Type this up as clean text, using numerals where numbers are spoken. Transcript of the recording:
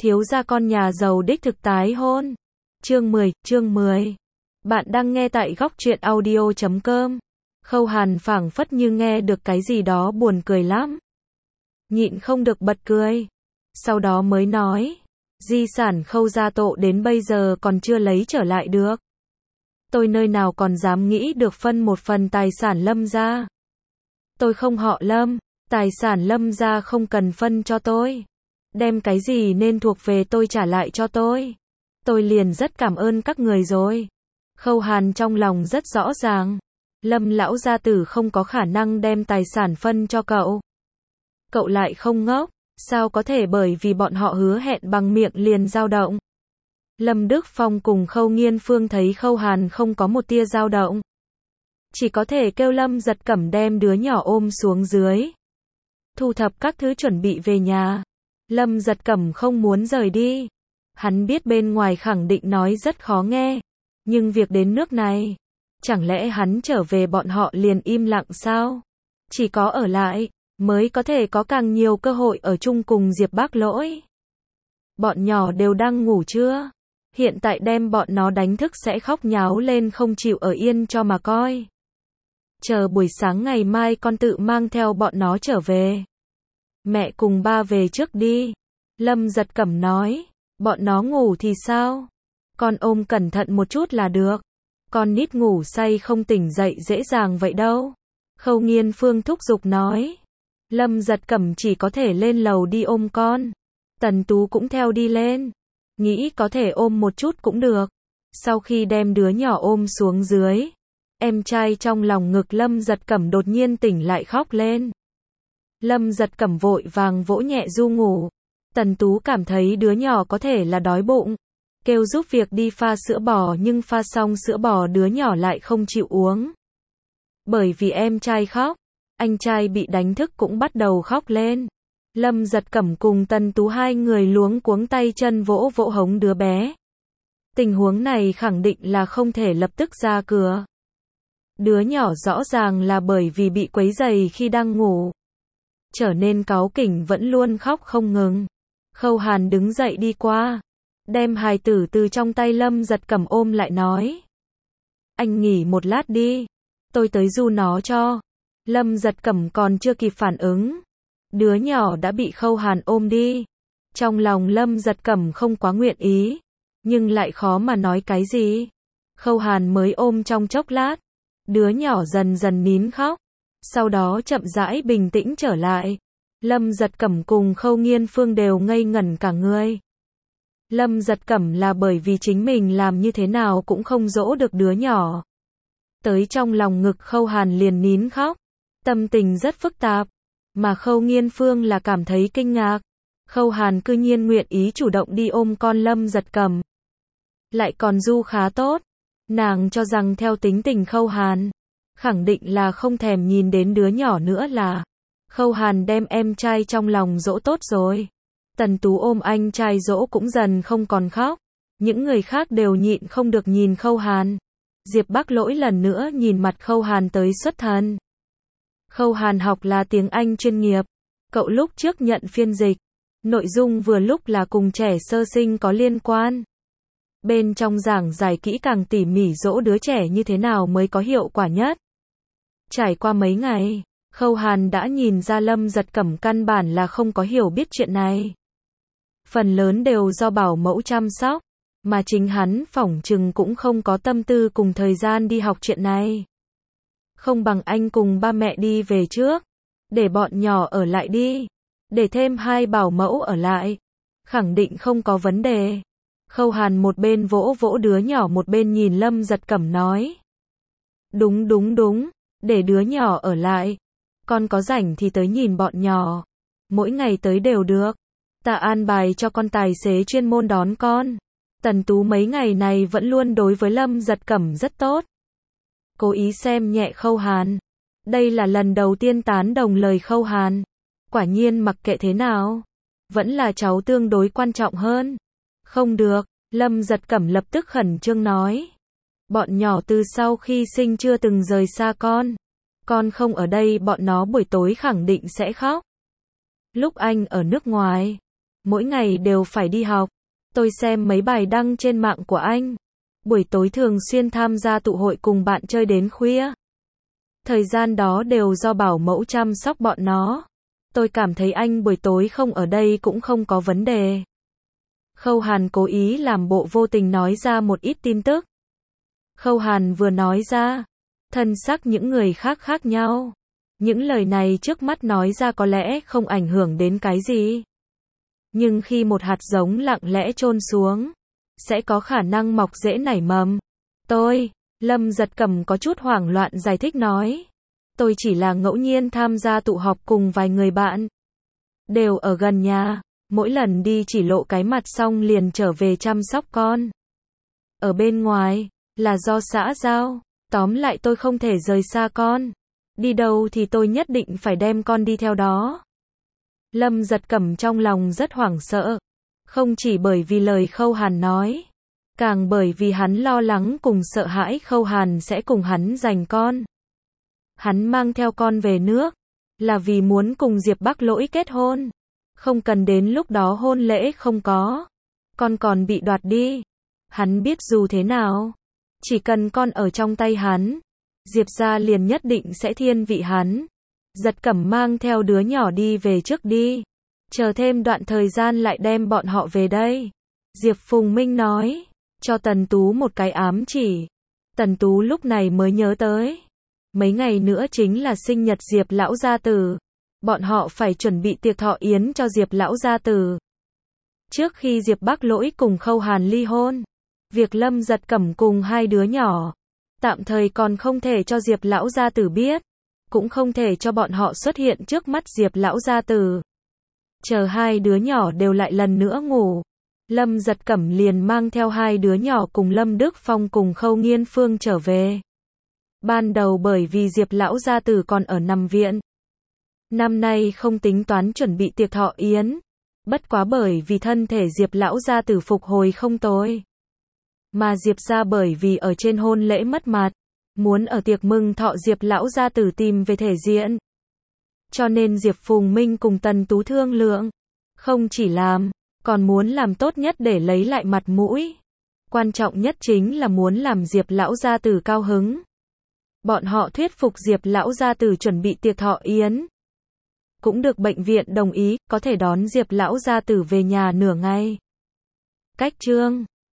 Thiếu gia con nhà giàu đích thực tái hôn. Chương 10. Bạn đang nghe tại góc truyện audio.com. Khâu Hàn phảng phất như nghe được cái gì đó buồn cười lắm. Nhịn không được bật cười. Sau đó mới nói, di sản Khâu gia Tộ đến bây giờ còn chưa lấy trở lại được. Tôi nơi nào còn dám nghĩ được phân một phần tài sản Lâm gia. Tôi không họ Lâm, tài sản Lâm gia không cần phân cho tôi. Đem cái gì nên thuộc về tôi trả lại cho tôi. Tôi liền rất cảm ơn các người rồi. Khâu Hàn trong lòng rất rõ ràng. Lâm lão gia tử không có khả năng đem tài sản phân cho cậu. Cậu lại không ngốc, sao có thể bởi vì bọn họ hứa hẹn bằng miệng liền dao động. Lâm Đức Phong cùng Khâu Nghiên Phương thấy Khâu Hàn không có một tia dao động. Chỉ có thể kêu Lâm Giật Cẩm đem đứa nhỏ ôm xuống dưới. Thu thập các thứ chuẩn bị về nhà. Lâm Giật Cẩm không muốn rời đi. Hắn biết bên ngoài khẳng định nói rất khó nghe. Nhưng việc đến nước này, chẳng lẽ hắn trở về bọn họ liền im lặng sao? Chỉ có ở lại, mới có thể có càng nhiều cơ hội ở chung cùng Diệp Bác Lỗi. Bọn nhỏ đều đang ngủ chưa? Hiện tại đem bọn nó đánh thức sẽ khóc nháo lên không chịu ở yên cho mà coi. Chờ buổi sáng ngày mai con tự mang theo bọn nó trở về. Mẹ cùng ba về trước đi. Lâm Giật Cẩm nói, bọn nó ngủ thì sao? Con ôm cẩn thận một chút là được. Con nít ngủ say không tỉnh dậy dễ dàng vậy đâu. Khâu Nghiên Phương thúc giục nói. Lâm Giật Cẩm chỉ có thể lên lầu đi ôm con. Tần Tú cũng theo đi lên. Nghĩ có thể ôm một chút cũng được. Sau khi đem đứa nhỏ ôm xuống dưới, em trai trong lòng ngực Lâm Giật Cẩm đột nhiên tỉnh lại khóc lên. Lâm Giật Cẩm vội vàng vỗ nhẹ ru ngủ. Tần Tú cảm thấy đứa nhỏ có thể là đói bụng, kêu giúp việc đi pha sữa bò, nhưng pha xong sữa bò đứa nhỏ lại không chịu uống. Bởi vì em trai khóc, anh trai bị đánh thức cũng bắt đầu khóc lên. Lâm Giật Cẩm cùng Tần Tú hai người luống cuống tay chân vỗ vỗ hống đứa bé. Tình huống này khẳng định là không thể lập tức ra cửa. Đứa nhỏ rõ ràng là bởi vì bị quấy rầy khi đang ngủ, trở nên cáu kỉnh vẫn luôn khóc không ngừng. Khâu Hàn đứng dậy đi qua, đem hài tử từ trong tay Lâm Giật Cẩm ôm lại nói. Anh nghỉ một lát đi, tôi tới ru nó cho. Lâm Giật Cẩm còn chưa kịp phản ứng. Đứa nhỏ đã bị Khâu Hàn ôm đi. Trong lòng Lâm Giật Cẩm không quá nguyện ý, nhưng lại khó mà nói cái gì. Khâu Hàn mới ôm trong chốc lát, đứa nhỏ dần dần nín khóc. Sau đó chậm rãi bình tĩnh trở lại. Lâm Giật Cẩm cùng Khâu Nghiên Phương đều ngây ngẩn cả người. Lâm Giật Cẩm là bởi vì chính mình làm như thế nào cũng không dỗ được đứa nhỏ. Tới trong lòng ngực Khâu Hàn liền nín khóc. Tâm tình rất phức tạp. Mà Khâu Nghiên Phương là cảm thấy kinh ngạc. Khâu Hàn cư nhiên nguyện ý chủ động đi ôm con Lâm Giật Cẩm. Lại còn ru khá tốt. Nàng cho rằng theo tính tình Khâu Hàn, khẳng định là không thèm nhìn đến đứa nhỏ nữa là. Khâu Hàn đem em trai trong lòng dỗ tốt rồi. Tần Tú ôm anh trai dỗ cũng dần không còn khóc. Những người khác đều nhịn không được nhìn Khâu Hàn. Diệp Bác Lỗi lần nữa nhìn mặt Khâu Hàn tới xuất thần. Khâu Hàn học là tiếng Anh chuyên nghiệp. Cậu lúc trước nhận phiên dịch. Nội dung vừa lúc là cùng trẻ sơ sinh có liên quan. Bên trong giảng giải kỹ càng tỉ mỉ dỗ đứa trẻ như thế nào mới có hiệu quả nhất. Trải qua mấy ngày, Khâu Hàn đã nhìn ra Lâm Giật Cẩm căn bản là không có hiểu biết chuyện này. Phần lớn đều do bảo mẫu chăm sóc, mà chính hắn phỏng chừng cũng không có tâm tư cùng thời gian đi học chuyện này. Không bằng anh cùng ba mẹ đi về trước, để bọn nhỏ ở lại đi, để thêm 2 bảo mẫu ở lại, khẳng định không có vấn đề. Khâu Hàn một bên vỗ vỗ đứa nhỏ một bên nhìn Lâm Giật Cẩm nói. Đúng, để đứa nhỏ ở lại. Con có rảnh thì tới nhìn bọn nhỏ. Mỗi ngày tới đều được. Ta an bài cho con tài xế chuyên môn đón con. Tần Tú mấy ngày này vẫn luôn đối với Lâm Giật Cẩm rất tốt. Cố ý xem nhẹ Khâu Hàn. Đây là lần đầu tiên tán đồng lời Khâu Hàn. Quả nhiên mặc kệ thế nào, vẫn là cháu tương đối quan trọng hơn. Không được, Lâm Giật Cẩm lập tức khẩn trương nói. Bọn nhỏ từ sau khi sinh chưa từng rời xa con. Con không ở đây bọn nó buổi tối khẳng định sẽ khóc. Lúc anh ở nước ngoài, mỗi ngày đều phải đi học. Tôi xem mấy bài đăng trên mạng của anh. Buổi tối thường xuyên tham gia tụ hội cùng bạn chơi đến khuya. Thời gian đó đều do bảo mẫu chăm sóc bọn nó. Tôi cảm thấy anh buổi tối không ở đây cũng không có vấn đề. Khâu Hàn cố ý làm bộ vô tình nói ra một ít tin tức. Khâu Hàn vừa nói ra, thân sắc những người khác khác nhau. Những lời này trước mắt nói ra có lẽ không ảnh hưởng đến cái gì. Nhưng khi một hạt giống lặng lẽ chôn xuống, sẽ có khả năng mọc rễ nảy mầm. Lâm Giật Cẩm có chút hoảng loạn giải thích nói. Tôi chỉ là ngẫu nhiên tham gia tụ họp cùng vài người bạn. Đều ở gần nhà, mỗi lần đi chỉ lộ cái mặt xong liền trở về chăm sóc con. Ở bên ngoài, là do xã giao, tóm lại tôi không thể rời xa con. Đi đâu thì tôi nhất định phải đem con đi theo đó. Lâm Giật Cẩm trong lòng rất hoảng sợ. Không chỉ bởi vì lời Khâu Hàn nói, càng bởi vì hắn lo lắng cùng sợ hãi Khâu Hàn sẽ cùng hắn giành con. Hắn mang theo con về nước, là vì muốn cùng Diệp Bắc Lỗi kết hôn. Không cần đến lúc đó hôn lễ không có, con còn bị đoạt đi. Hắn biết dù thế nào, chỉ cần con ở trong tay hắn, Diệp gia liền nhất định sẽ thiên vị hắn. Giật Cẩm mang theo đứa nhỏ đi về trước đi. Chờ thêm đoạn thời gian lại đem bọn họ về đây. Diệp Phùng Minh nói, cho Tần Tú một cái ám chỉ. Tần Tú lúc này mới nhớ tới. Mấy ngày nữa chính là sinh nhật Diệp lão gia tử. Bọn họ phải chuẩn bị tiệc thọ yến cho Diệp lão gia tử. Trước khi Diệp Bắc Lỗi cùng Khâu Hàn ly hôn, việc Lâm Giật Cẩm cùng hai đứa nhỏ, tạm thời còn không thể cho Diệp lão gia tử biết, cũng không thể cho bọn họ xuất hiện trước mắt Diệp lão gia tử. Chờ hai đứa nhỏ đều lại lần nữa ngủ, Lâm Giật Cẩm liền mang theo hai đứa nhỏ cùng Lâm Đức Phong cùng Khâu Nghiên Phương trở về. Ban đầu bởi vì Diệp lão gia tử còn ở nằm viện, năm nay không tính toán chuẩn bị tiệc thọ yến, bất quá bởi vì thân thể Diệp lão gia tử phục hồi không tồi, mà Diệp gia bởi vì ở trên hôn lễ mất mặt, muốn ở tiệc mừng thọ Diệp lão gia tử tìm về thể diện. Cho nên Diệp Phùng Minh cùng Tần Tú thương lượng, không chỉ làm, còn muốn làm tốt nhất để lấy lại mặt mũi. Quan trọng nhất chính là muốn làm Diệp lão gia tử cao hứng. Bọn họ thuyết phục Diệp lão gia tử chuẩn bị tiệc thọ yến. Cũng được bệnh viện đồng ý, có thể đón Diệp lão gia tử về nhà nửa ngày. Cách chương